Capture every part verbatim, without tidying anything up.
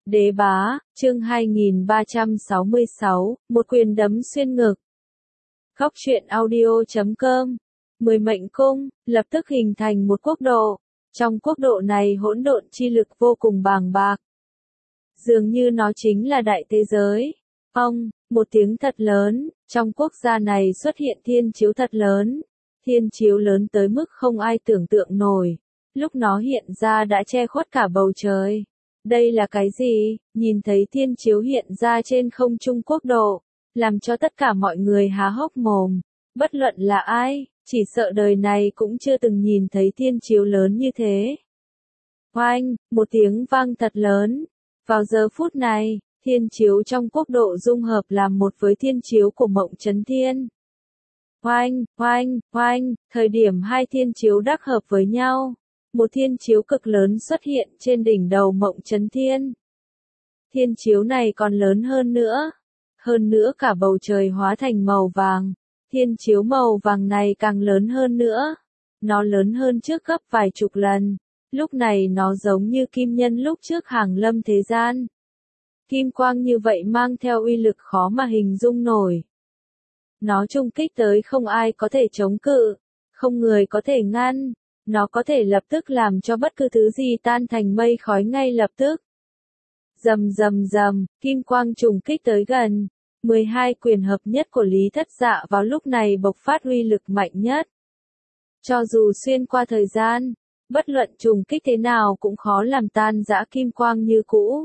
Đế bá, chương hai nghìn ba trăm sáu mươi sáu, một quyền đấm xuyên ngực. Góc truyện audio chấm com. Mười mệnh cung, lập tức hình thành một quốc độ. Trong quốc độ này hỗn độn chi lực vô cùng bàng bạc. Dường như nó chính là đại thế giới. Ông, một tiếng thật lớn, trong quốc gia này xuất hiện thiên chiếu thật lớn. Thiên chiếu lớn tới mức không ai tưởng tượng nổi. Lúc nó hiện ra đã che khuất cả bầu trời. Đây là cái gì? Nhìn thấy thiên chiếu hiện ra trên không trung quốc độ, làm cho tất cả mọi người há hốc mồm. Bất luận là ai, chỉ sợ đời này cũng chưa từng nhìn thấy thiên chiếu lớn như thế. Oanh, một tiếng vang thật lớn. Vào giờ phút này, thiên chiếu trong quốc độ dung hợp làm một với thiên chiếu của Mộng Chấn Thiên. Oanh, oanh, oanh, thời điểm hai thiên chiếu đắc hợp với nhau. Một thiên chiếu cực lớn xuất hiện trên đỉnh đầu Mộng Chấn Thiên. Thiên chiếu này còn lớn hơn nữa. Hơn nữa cả bầu trời hóa thành màu vàng. Thiên chiếu màu vàng này càng lớn hơn nữa. Nó lớn hơn trước gấp vài chục lần. Lúc này nó giống như kim nhân lúc trước hàng lâm thế gian. Kim quang như vậy mang theo uy lực khó mà hình dung nổi. Nó trung kích tới không ai có thể chống cự. Không người có thể ngăn. Nó có thể lập tức làm cho bất cứ thứ gì tan thành mây khói ngay lập tức. Rầm rầm rầm, kim quang trùng kích tới gần. mười hai quyền hợp nhất của Lý Thất Dạ vào lúc này bộc phát uy lực mạnh nhất. Cho dù xuyên qua thời gian, bất luận trùng kích thế nào cũng khó làm tan rã kim quang như cũ.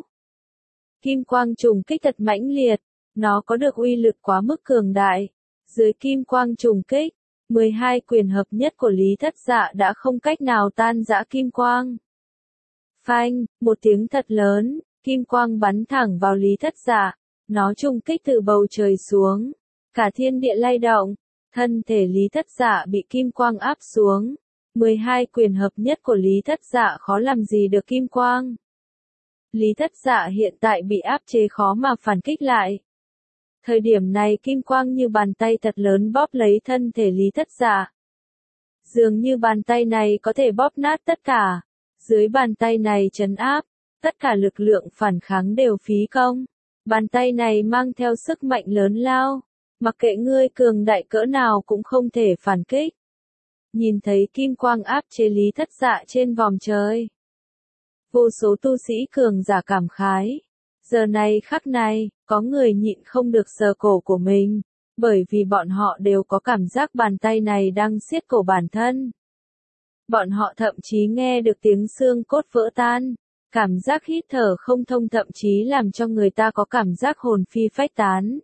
Kim quang trùng kích thật mãnh liệt, nó có được uy lực quá mức cường đại. Dưới kim quang trùng kích, mười hai quyền hợp nhất của Lý Thất Dạ đã không cách nào tan rã kim quang. Phanh, một tiếng thật lớn, kim quang bắn thẳng vào Lý Thất Dạ, nó trùng kích từ bầu trời xuống, cả thiên địa lay động, thân thể Lý Thất Dạ bị kim quang áp xuống. mười hai quyền hợp nhất của Lý Thất Dạ khó làm gì được kim quang. Lý Thất Dạ hiện tại bị áp chế khó mà phản kích lại. Thời điểm này kim quang như bàn tay thật lớn bóp lấy thân thể Lý Thất Dạ. Dường như bàn tay này có thể bóp nát tất cả. Dưới bàn tay này trấn áp, tất cả lực lượng phản kháng đều phí công. Bàn tay này mang theo sức mạnh lớn lao. Mặc kệ ngươi cường đại cỡ nào cũng không thể phản kích. Nhìn thấy kim quang áp chế Lý Thất Dạ trên vòm trời. Vô số tu sĩ cường giả cảm khái. Giờ này khắc này, có người nhịn không được sờ cổ của mình, bởi vì bọn họ đều có cảm giác bàn tay này đang siết cổ bản thân. Bọn họ thậm chí nghe được tiếng xương cốt vỡ tan, cảm giác hít thở không thông thậm chí làm cho người ta có cảm giác hồn phi phách tán.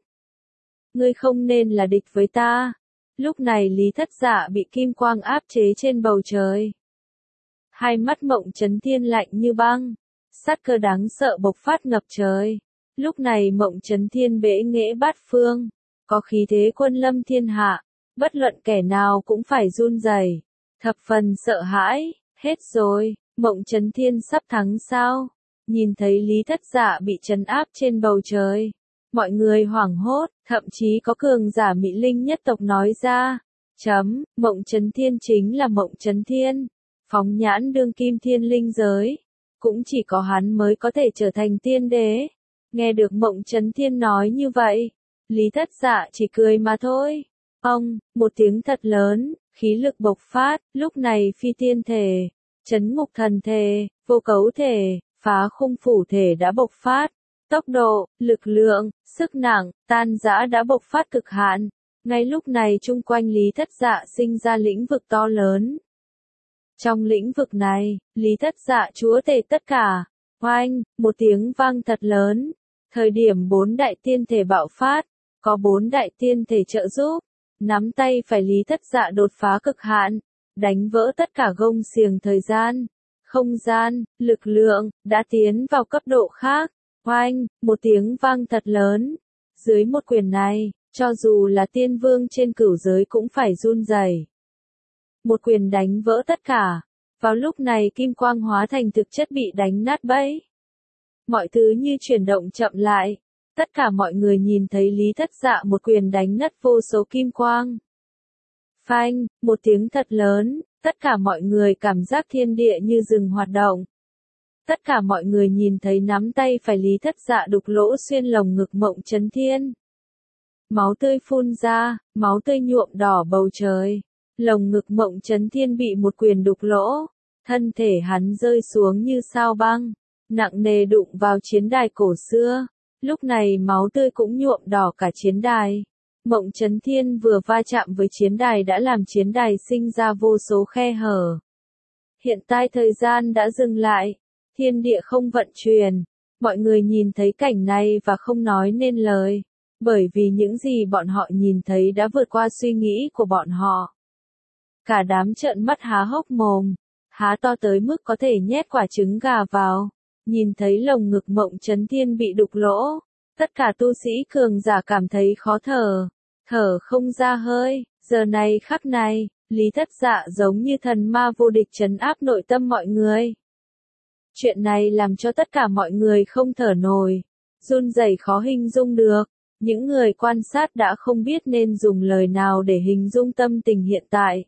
Ngươi không nên là địch với ta. Lúc này Lý Thất Dạ bị kim quang áp chế trên bầu trời. Hai mắt Mộng Chấn Thiên lạnh như băng. Sát cơ đáng sợ bộc phát ngập trời. Lúc này Mộng Chấn Thiên bẽ nghễ bát phương, có khí thế quân lâm thiên hạ, bất luận kẻ nào cũng phải run rẩy, thập phần sợ hãi. Hết rồi, Mộng Chấn Thiên sắp thắng sao? Nhìn thấy Lý Thất Dạ bị trấn áp trên bầu trời, mọi người hoảng hốt, thậm chí có cường giả Mỹ Linh nhất tộc nói ra, chấm, Mộng Chấn Thiên chính là Mộng Chấn Thiên, phóng nhãn đương kim thiên linh giới. Cũng chỉ có hắn mới có thể trở thành tiên đế. Nghe được Mộng Chấn Thiên nói như vậy, Lý Thất Dạ chỉ cười mà thôi. Ông, một tiếng thật lớn, khí lực bộc phát, lúc này phi tiên thể, chấn ngục thần thể, vô cấu thể, phá khung phủ thể đã bộc phát. Tốc độ, lực lượng, sức nặng, tan rã đã bộc phát cực hạn. Ngay lúc này chung quanh Lý Thất Dạ sinh ra lĩnh vực to lớn. Trong lĩnh vực này, Lý Thất Dạ chúa tể tất cả. Oanh, một tiếng vang thật lớn. Thời điểm bốn đại tiên thể bạo phát, có bốn đại tiên thể trợ giúp. Nắm tay phải Lý Thất Dạ đột phá cực hạn, đánh vỡ tất cả gông xiềng thời gian, không gian, lực lượng, đã tiến vào cấp độ khác. Oanh, một tiếng vang thật lớn. Dưới một quyền này, cho dù là tiên vương trên cửu giới cũng phải run rẩy. Một quyền đánh vỡ tất cả. Vào lúc này kim quang hóa thành thực chất bị đánh nát bấy. Mọi thứ như chuyển động chậm lại. Tất cả mọi người nhìn thấy Lý Thất Dạ một quyền đánh nát vô số kim quang. Phanh, một tiếng thật lớn, tất cả mọi người cảm giác thiên địa như dừng hoạt động. Tất cả mọi người nhìn thấy nắm tay phải Lý Thất Dạ đục lỗ xuyên lồng ngực Mộng Chấn Thiên. Máu tươi phun ra, máu tươi nhuộm đỏ bầu trời. Lồng ngực Mộng Chấn Thiên bị một quyền đục lỗ, thân thể hắn rơi xuống như sao băng, nặng nề đụng vào chiến đài cổ xưa. Lúc này máu tươi cũng nhuộm đỏ cả chiến đài. Mộng Chấn Thiên vừa va chạm với chiến đài đã làm chiến đài sinh ra vô số khe hở. Hiện tại thời gian đã dừng lại, thiên địa không vận chuyển. Mọi người nhìn thấy cảnh này và không nói nên lời, bởi vì những gì bọn họ nhìn thấy đã vượt qua suy nghĩ của bọn họ. Cả đám trợn mắt há hốc mồm, há to tới mức có thể nhét quả trứng gà vào. Nhìn thấy lồng ngực Mộng Chấn Thiên bị đục lỗ, tất cả tu sĩ cường giả cảm thấy khó thở, thở không ra hơi. Giờ này khắc này, Lý Thất Dạ giống như thần ma vô địch trấn áp nội tâm mọi người. Chuyện này làm cho tất cả mọi người không thở nổi, run rẩy khó hình dung được. Những người quan sát đã không biết nên dùng lời nào để hình dung tâm tình hiện tại.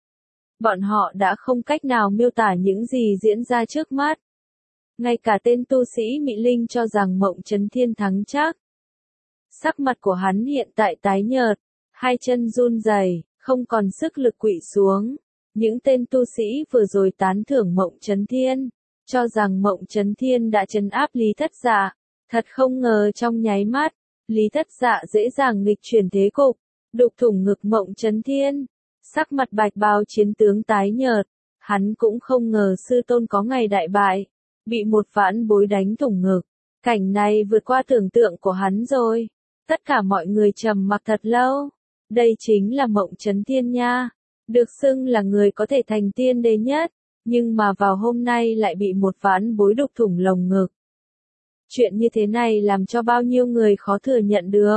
Bọn họ đã không cách nào miêu tả những gì diễn ra trước mắt. Ngay cả tên tu sĩ Mị Linh cho rằng Mộng Chấn Thiên thắng chắc. Sắc mặt của hắn hiện tại tái nhợt, hai chân run rẩy, không còn sức lực quỵ xuống. Những tên tu sĩ vừa rồi tán thưởng Mộng Chấn Thiên, cho rằng Mộng Chấn Thiên đã trấn áp Lý Thất Dạ. Thật không ngờ trong nháy mắt, Lý Thất Dạ dễ dàng nghịch chuyển thế cục, đục thủng ngực Mộng Chấn Thiên. Sắc mặt bạch bào chiến tướng tái nhợt, hắn cũng không ngờ sư tôn có ngày đại bại, bị một vãn bối đánh thủng ngực. Cảnh này vượt qua tưởng tượng của hắn rồi. Tất cả mọi người trầm mặc thật lâu. Đây chính là Mộng Chấn Thiên nha, được xưng là người có thể thành tiên đế nhất, nhưng mà vào hôm nay lại bị một vãn bối đục thủng lồng ngực. Chuyện như thế này làm cho bao nhiêu người khó thừa nhận được.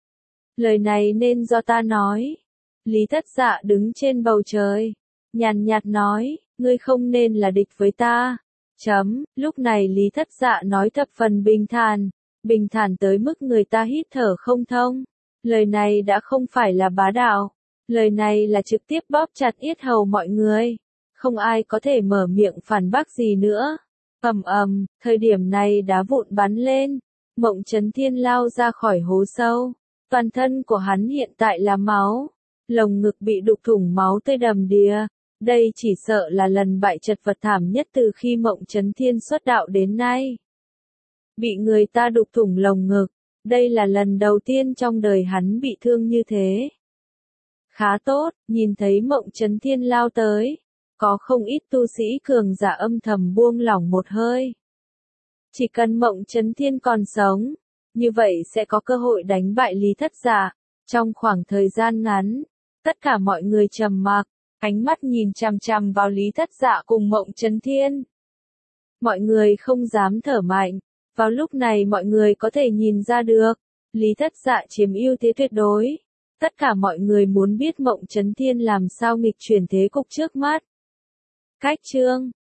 Lời này nên do ta nói. Lý Thất Dạ đứng trên bầu trời, nhàn nhạt nói, ngươi không nên là địch với ta. Chấm, lúc này Lý Thất Dạ nói thập phần bình thản, bình thản tới mức người ta hít thở không thông. Lời này đã không phải là bá đạo, lời này là trực tiếp bóp chặt yết hầu mọi người. Không ai có thể mở miệng phản bác gì nữa. Ầm ầm, thời điểm này đá vụn bắn lên, Mộng Chấn Thiên lao ra khỏi hố sâu. Toàn thân của hắn hiện tại là máu, lồng ngực bị đục thủng máu tươi đầm đìa. Đây chỉ sợ là lần bại chật vật thảm nhất từ khi Mộng Chấn Thiên xuất đạo đến nay. Bị người ta đục thủng lồng ngực, đây là lần đầu tiên trong đời hắn bị thương như thế. Khá tốt, nhìn thấy Mộng Chấn Thiên lao tới, có không ít tu sĩ cường giả âm thầm buông lỏng một hơi. Chỉ cần Mộng Chấn Thiên còn sống, như vậy sẽ có cơ hội đánh bại Lý Thất Dạ. Trong khoảng thời gian ngắn, tất cả mọi người trầm mặc, ánh mắt nhìn chằm chằm vào Lý Thất Dạ cùng Mộng Chấn Thiên. Mọi người không dám thở mạnh. Vào lúc này mọi người có thể nhìn ra được, Lý Thất Dạ chiếm ưu thế tuyệt đối. Tất cả mọi người muốn biết Mộng Chấn Thiên làm sao nghịch chuyển thế cục trước mắt. Cách chương